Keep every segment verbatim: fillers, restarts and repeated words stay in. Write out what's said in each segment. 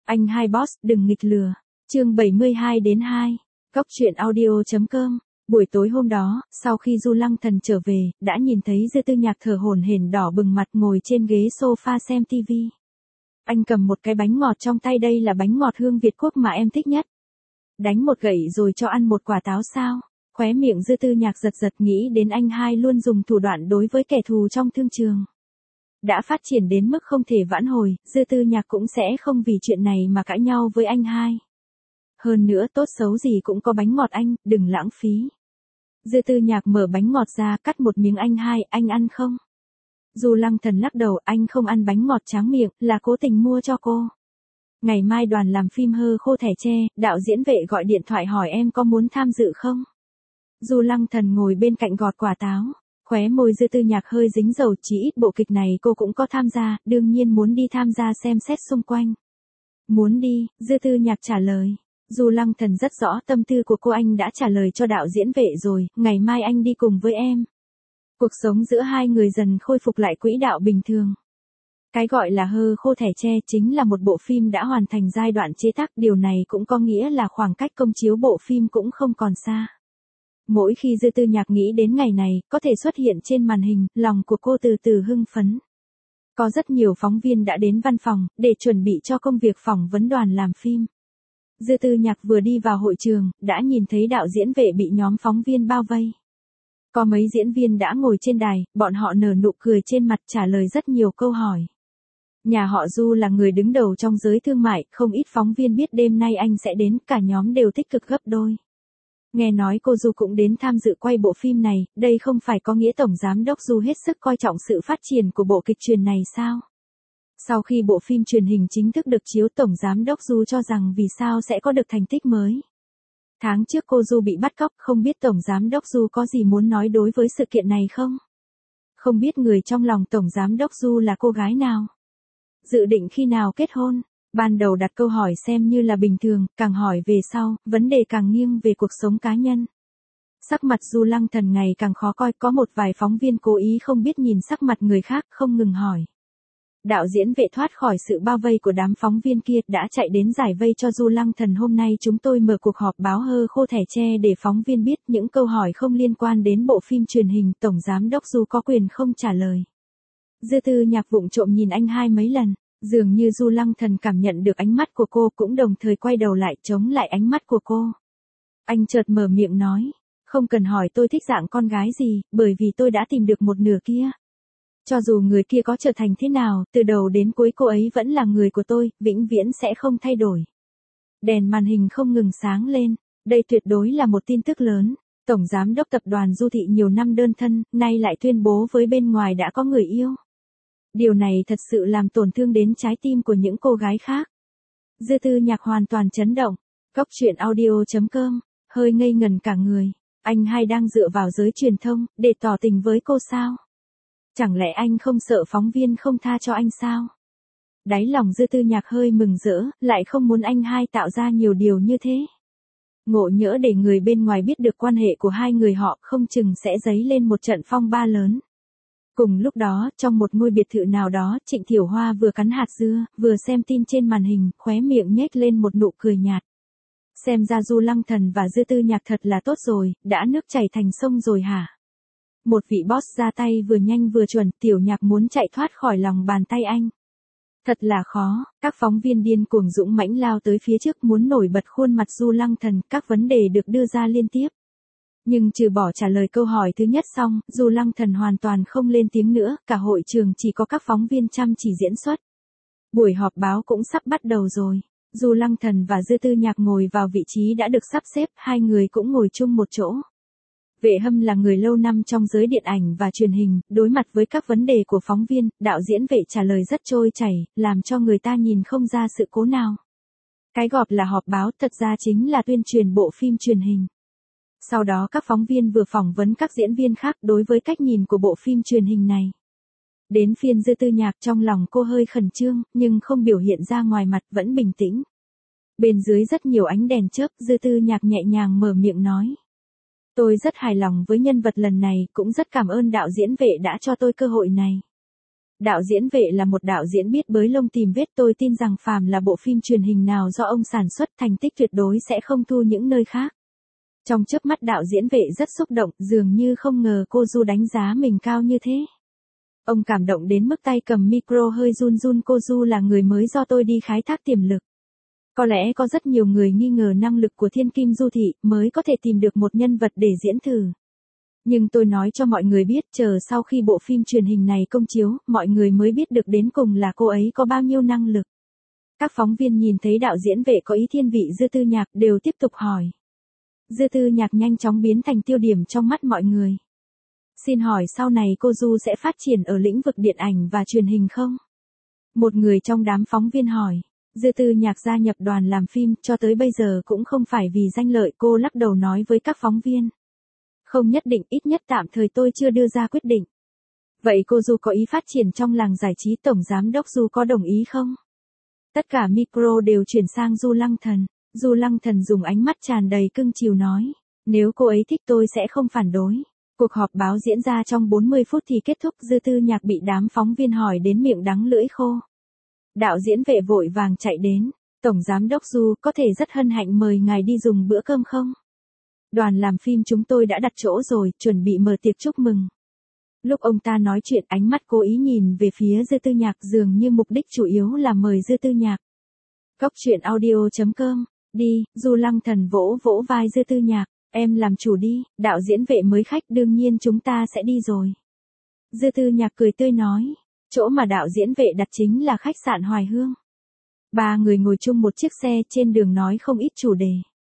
Anh hai boss, đừng nghịch lừa. Chương bảy mươi hai đến hai. Góc truyện audio chấm com. Buổi tối hôm đó, sau khi Du Lăng Thần trở về, đã nhìn thấy Dư Tư Nhạc thở hổn hển đỏ bừng mặt ngồi trên ghế sofa xem tivi. Anh cầm một cái bánh ngọt trong tay, đây là bánh ngọt hương Việt Quốc mà em thích nhất. Đánh một gậy rồi cho ăn một quả táo sao? Khóe miệng Dư Tư Nhạc giật giật, nghĩ đến anh hai luôn dùng thủ đoạn đối với kẻ thù trong thương trường. Đã phát triển đến mức không thể vãn hồi, Dư Tư Nhạc cũng sẽ không vì chuyện này mà cãi nhau với anh hai. Hơn nữa tốt xấu gì cũng có bánh ngọt anh, đừng lãng phí. Dư Tư Nhạc mở bánh ngọt ra, cắt một miếng. Anh hai, anh ăn không? Du Lăng Thần lắc đầu, anh không ăn bánh ngọt, tráng miệng, là cố tình mua cho cô. Ngày mai đoàn làm phim Hơ Khô Thẻ Tre, đạo diễn Vệ gọi điện thoại hỏi em có muốn tham dự không? Du Lăng Thần ngồi bên cạnh gọt quả táo. Khóe môi Dư Tư Nhạc hơi dính dầu, chỉ ít bộ kịch này cô cũng có tham gia, đương nhiên muốn đi tham gia xem xét xung quanh. Muốn đi, Dư Tư Nhạc trả lời. Du Lăng Thần rất rõ tâm tư của cô, anh đã trả lời cho đạo diễn Vệ rồi, ngày mai anh đi cùng với em. Cuộc sống giữa hai người dần khôi phục lại quỹ đạo bình thường. Cái gọi là Hơ Khô Thẻ Tre chính là một bộ phim đã hoàn thành giai đoạn chế tác, điều này cũng có nghĩa là khoảng cách công chiếu bộ phim cũng không còn xa. Mỗi khi Dư Tư Nhạc nghĩ đến ngày này, có thể xuất hiện trên màn hình, lòng của cô từ từ hưng phấn. Có rất nhiều phóng viên đã đến văn phòng, để chuẩn bị cho công việc phỏng vấn đoàn làm phim. Dư Tư Nhạc vừa đi vào hội trường, đã nhìn thấy đạo diễn Vệ bị nhóm phóng viên bao vây. Có mấy diễn viên đã ngồi trên đài, bọn họ nở nụ cười trên mặt trả lời rất nhiều câu hỏi. Nhà họ Du là người đứng đầu trong giới thương mại, không ít phóng viên biết đêm nay anh sẽ đến, cả nhóm đều tích cực gấp đôi. Nghe nói cô Du cũng đến tham dự quay bộ phim này, đây không phải có nghĩa Tổng Giám đốc Du hết sức coi trọng sự phát triển của bộ kịch truyền này sao? Sau khi bộ phim truyền hình chính thức được chiếu, Tổng Giám đốc Du cho rằng vì sao sẽ có được thành tích mới. Tháng trước cô Du bị bắt cóc, không biết Tổng Giám đốc Du có gì muốn nói đối với sự kiện này không? Không biết người trong lòng Tổng Giám đốc Du là cô gái nào? Dự định khi nào kết hôn? Ban đầu đặt câu hỏi xem như là bình thường, càng hỏi về sau, vấn đề càng nghiêng về cuộc sống cá nhân. Sắc mặt Du Lăng Thần ngày càng khó coi, có một vài phóng viên cố ý không biết nhìn sắc mặt người khác, không ngừng hỏi. Đạo diễn Vệ thoát khỏi sự bao vây của đám phóng viên kia, đã chạy đến giải vây cho Du Lăng Thần. Hôm nay chúng tôi mở cuộc họp báo Hơ Khô Thẻ Tre để phóng viên biết những câu hỏi không liên quan đến bộ phim truyền hình, Tổng Giám đốc Du có quyền không trả lời. Dư Tư Nhạc vụng trộm nhìn anh hai mấy lần, dường như Du Lăng Thần cảm nhận được ánh mắt của cô, cũng đồng thời quay đầu lại chống lại ánh mắt của cô. Anh chợt mở miệng nói, không cần hỏi tôi thích dạng con gái gì, bởi vì tôi đã tìm được một nửa kia. Cho dù người kia có trở thành thế nào, từ đầu đến cuối cô ấy vẫn là người của tôi, vĩnh viễn sẽ không thay đổi. Đèn màn hình không ngừng sáng lên, đây tuyệt đối là một tin tức lớn. Tổng Giám đốc tập đoàn Du Thị nhiều năm đơn thân, nay lại tuyên bố với bên ngoài đã có người yêu. Điều này thật sự làm tổn thương đến trái tim của những cô gái khác. Dư Tư Nhạc hoàn toàn chấn động. Góc truyện audio chấm com, hơi ngây ngần cả người. Anh hai đang dựa vào giới truyền thông, để tỏ tình với cô sao? Chẳng lẽ anh không sợ phóng viên không tha cho anh sao? Đáy lòng Dư Tư Nhạc hơi mừng rỡ, lại không muốn anh hai tạo ra nhiều điều như thế. Ngộ nhỡ để người bên ngoài biết được quan hệ của hai người họ, không chừng sẽ dấy lên một trận phong ba lớn. Cùng lúc đó, trong một ngôi biệt thự nào đó, Trịnh Thiểu Hoa vừa cắn hạt dưa, vừa xem tin trên màn hình, khóe miệng nhếch lên một nụ cười nhạt. Xem ra Du Lăng Thần và Dư Tư Nhạc thật là tốt rồi, đã nước chảy thành sông rồi hả? Một vị boss ra tay vừa nhanh vừa chuẩn, Tiểu Nhạc muốn chạy thoát khỏi lòng bàn tay anh. Thật là khó, các phóng viên điên cuồng dũng mãnh lao tới phía trước muốn nổi bật khuôn mặt Du Lăng Thần, các vấn đề được đưa ra liên tiếp. Nhưng trừ bỏ trả lời câu hỏi thứ nhất xong, Du Lăng Thần hoàn toàn không lên tiếng nữa, cả hội trường chỉ có các phóng viên chăm chỉ diễn xuất. Buổi họp báo cũng sắp bắt đầu rồi. Du Lăng Thần và Dư Tư Nhạc ngồi vào vị trí đã được sắp xếp, hai người cũng ngồi chung một chỗ. Vệ Hâm là người lâu năm trong giới điện ảnh và truyền hình, đối mặt với các vấn đề của phóng viên, đạo diễn Vệ trả lời rất trôi chảy, làm cho người ta nhìn không ra sự cố nào. Cái gọi là họp báo thật ra chính là tuyên truyền bộ phim truyền hình. Sau đó các phóng viên vừa phỏng vấn các diễn viên khác đối với cách nhìn của bộ phim truyền hình này. Đến phiên Dư Tư Nhạc, trong lòng cô hơi khẩn trương, nhưng không biểu hiện ra ngoài mặt, vẫn bình tĩnh. Bên dưới rất nhiều ánh đèn chớp, Dư Tư Nhạc nhẹ nhàng mở miệng nói. Tôi rất hài lòng với nhân vật lần này, cũng rất cảm ơn đạo diễn Vệ đã cho tôi cơ hội này. Đạo diễn Vệ là một đạo diễn biết bới lông tìm vết, tôi tin rằng phàm là bộ phim truyền hình nào do ông sản xuất thành tích tuyệt đối sẽ không thua những nơi khác. Trong chớp mắt đạo diễn Vệ rất xúc động, dường như không ngờ cô Du đánh giá mình cao như thế. Ông cảm động đến mức tay cầm micro hơi run run. Cô Du là người mới do tôi đi khai thác tiềm lực. Có lẽ có rất nhiều người nghi ngờ năng lực của Thiên Kim Du Thị mới có thể tìm được một nhân vật để diễn thử. Nhưng tôi nói cho mọi người biết, chờ sau khi bộ phim truyền hình này công chiếu, mọi người mới biết được đến cùng là cô ấy có bao nhiêu năng lực. Các phóng viên nhìn thấy đạo diễn Vệ có ý thiên vị Dư Tư Nhạc đều tiếp tục hỏi. Dư Tư Nhạc nhanh chóng biến thành tiêu điểm trong mắt mọi người. Xin hỏi sau này cô Du sẽ phát triển ở lĩnh vực điện ảnh và truyền hình không? Một người trong đám phóng viên hỏi. Dư Tư Nhạc gia nhập đoàn làm phim cho tới bây giờ cũng không phải vì danh lợi, cô lắc đầu nói với các phóng viên. Không nhất định, ít nhất tạm thời tôi chưa đưa ra quyết định. Vậy cô Du có ý phát triển trong làng giải trí, Tổng Giám đốc Du có đồng ý không? Tất cả micro đều chuyển sang Du Lăng Thần. Du Lăng Thần dùng ánh mắt tràn đầy cưng chiều nói. Nếu cô ấy thích tôi sẽ không phản đối. Cuộc họp báo diễn ra trong bốn mươi phút thì kết thúc. Dư Tư Nhạc bị đám phóng viên hỏi đến miệng đắng lưỡi khô. Đạo diễn Vệ vội vàng chạy đến. Tổng Giám đốc Du, có thể rất hân hạnh mời ngài đi dùng bữa cơm không? Đoàn làm phim chúng tôi đã đặt chỗ rồi, chuẩn bị mở tiệc chúc mừng. Lúc ông ta nói chuyện, ánh mắt cố ý nhìn về phía Dư Tư Nhạc, dường như mục đích chủ yếu là mời Dư Tư Nhạc. Cóc truyện audio chấm com, đi. Du Lăng Thần vỗ vỗ vai Dư Tư Nhạc, em làm chủ đi, đạo diễn Vệ mới khách, đương nhiên chúng ta sẽ đi rồi. Dư Tư Nhạc cười tươi nói, chỗ mà đạo diễn Vệ đặt chính là khách sạn Hoài Hương. Ba người ngồi chung một chiếc xe, trên đường nói không ít chủ đề.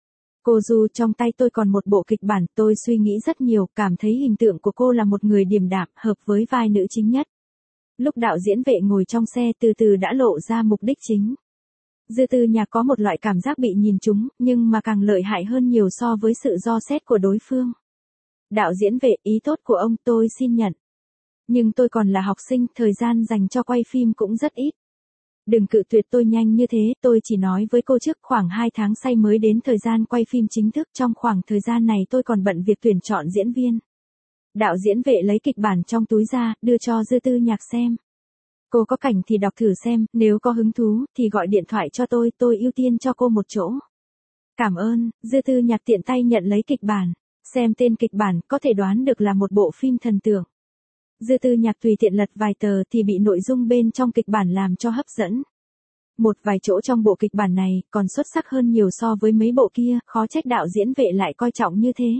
Cô Du, trong tay tôi còn một bộ kịch bản, tôi suy nghĩ rất nhiều, cảm thấy hình tượng của cô là một người điềm đạm, hợp với vai nữ chính nhất. Lúc đạo diễn Vệ ngồi trong xe từ từ đã lộ ra mục đích chính. Dư Tư Nhạc có một loại cảm giác bị nhìn trúng, nhưng mà càng lợi hại hơn nhiều so với sự dò xét của đối phương. Đạo diễn Vệ, ý tốt của ông tôi xin nhận. Nhưng tôi còn là học sinh, thời gian dành cho quay phim cũng rất ít. Đừng cự tuyệt tôi nhanh như thế, tôi chỉ nói với cô trước khoảng hai tháng say mới đến thời gian quay phim chính thức, trong khoảng thời gian này tôi còn bận việc tuyển chọn diễn viên. Đạo diễn Vệ lấy kịch bản trong túi ra, đưa cho Dư Tư Nhạc xem. Cô có cảnh thì đọc thử xem, nếu có hứng thú thì gọi điện thoại cho tôi, tôi ưu tiên cho cô một chỗ. Cảm ơn. Dư Tư Nhạc tiện tay nhận lấy kịch bản. Xem tên kịch bản, có thể đoán được là một bộ phim thần tượng. Dư Tư Nhạc tùy tiện lật vài tờ thì bị nội dung bên trong kịch bản làm cho hấp dẫn. Một vài chỗ trong bộ kịch bản này còn xuất sắc hơn nhiều so với mấy bộ kia, khó trách đạo diễn Vệ lại coi trọng như thế.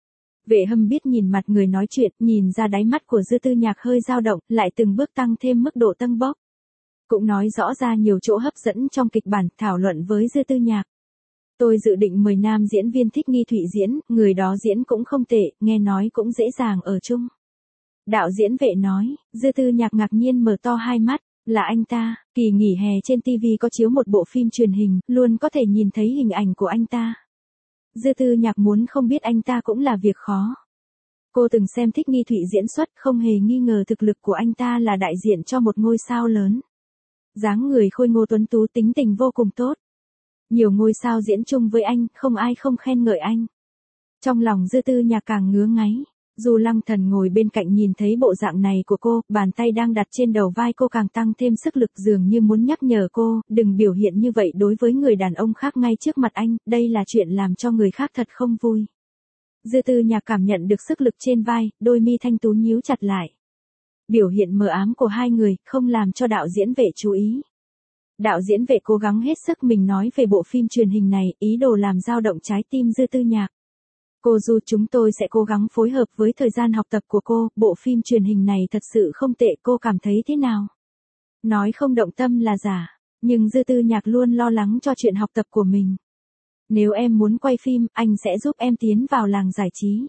Vệ Hâm biết nhìn mặt người nói chuyện, nhìn ra đáy mắt của Dư Tư Nhạc hơi dao động, lại từng bước tăng thêm mức độ tâng bốc. Cũng nói rõ ra nhiều chỗ hấp dẫn trong kịch bản, thảo luận với Dư Tư Nhạc. Tôi dự định mời nam diễn viên Thích Nghi Thụy diễn, người đó diễn cũng không tệ, nghe nói cũng dễ dàng ở chung. Đạo diễn Vệ nói. Dư Tư Nhạc ngạc nhiên mở to hai mắt, là anh ta. Kỳ nghỉ hè trên ti vi có chiếu một bộ phim truyền hình, luôn có thể nhìn thấy hình ảnh của anh ta. Dư Tư Nhạc muốn không biết anh ta cũng là việc khó. Cô từng xem Thích Nghi Thụy diễn xuất, không hề nghi ngờ thực lực của anh ta là đại diện cho một ngôi sao lớn. Dáng người khôi ngô tuấn tú, tính tình vô cùng tốt. Nhiều ngôi sao diễn chung với anh, không ai không khen ngợi anh. Trong lòng Dư Tư Nhạc càng ngứa ngáy. Du Lăng Thần ngồi bên cạnh nhìn thấy bộ dạng này của cô, bàn tay đang đặt trên đầu vai cô càng tăng thêm sức lực, dường như muốn nhắc nhở cô, đừng biểu hiện như vậy đối với người đàn ông khác ngay trước mặt anh, đây là chuyện làm cho người khác thật không vui. Dư Tư Nhạc cảm nhận được sức lực trên vai, đôi mi thanh tú nhíu chặt lại. Biểu hiện mờ ám của hai người, không làm cho đạo diễn Vệ chú ý. Đạo diễn Vệ cố gắng hết sức mình nói về bộ phim truyền hình này, ý đồ làm dao động trái tim Dư Tư Nhạc. Cô Du, chúng tôi sẽ cố gắng phối hợp với thời gian học tập của cô, bộ phim truyền hình này thật sự không tệ, cô cảm thấy thế nào? Nói không động tâm là giả, nhưng Dư Tư Nhạc luôn lo lắng cho chuyện học tập của mình. Nếu em muốn quay phim, anh sẽ giúp em tiến vào làng giải trí.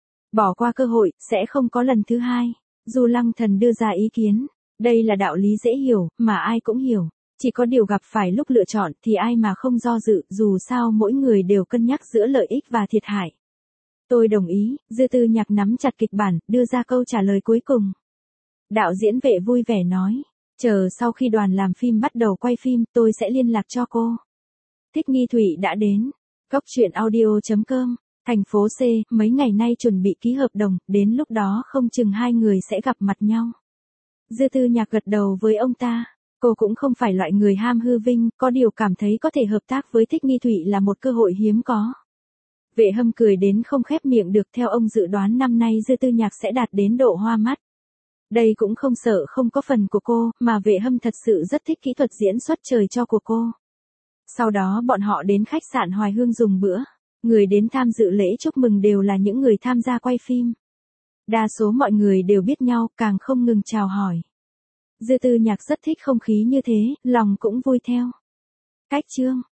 Bỏ qua cơ hội, sẽ không có lần thứ hai. Du Lăng Thần đưa ra ý kiến. Đây là đạo lý dễ hiểu, mà ai cũng hiểu. Chỉ có điều gặp phải lúc lựa chọn thì ai mà không do dự, dù sao mỗi người đều cân nhắc giữa lợi ích và thiệt hại. Tôi đồng ý. Dư Tư Nhạc nắm chặt kịch bản, đưa ra câu trả lời cuối cùng. Đạo diễn Vệ vui vẻ nói. Chờ sau khi đoàn làm phim bắt đầu quay phim, tôi sẽ liên lạc cho cô. Thích Nghi Thụy đã đến. Cóc truyện audio chấm com. Thành phố C, mấy ngày nay chuẩn bị ký hợp đồng, đến lúc đó không chừng hai người sẽ gặp mặt nhau. Dư Tư Nhạc gật đầu với ông ta. Cô cũng không phải loại người ham hư vinh, có điều cảm thấy có thể hợp tác với Thích Nghi Thụy là một cơ hội hiếm có. Vệ Hâm cười đến không khép miệng được, theo ông dự đoán năm nay Dư Tư Nhạc sẽ đạt đến độ hoa mắt. Đây cũng không sợ không có phần của cô, mà Vệ Hâm thật sự rất thích kỹ thuật diễn xuất trời cho của cô. Sau đó bọn họ đến khách sạn Hoài Hương dùng bữa. Người đến tham dự lễ chúc mừng đều là những người tham gia quay phim. Đa số mọi người đều biết nhau, càng không ngừng chào hỏi. Dư Tư Nhạc rất thích không khí như thế, lòng cũng vui theo. Cách chương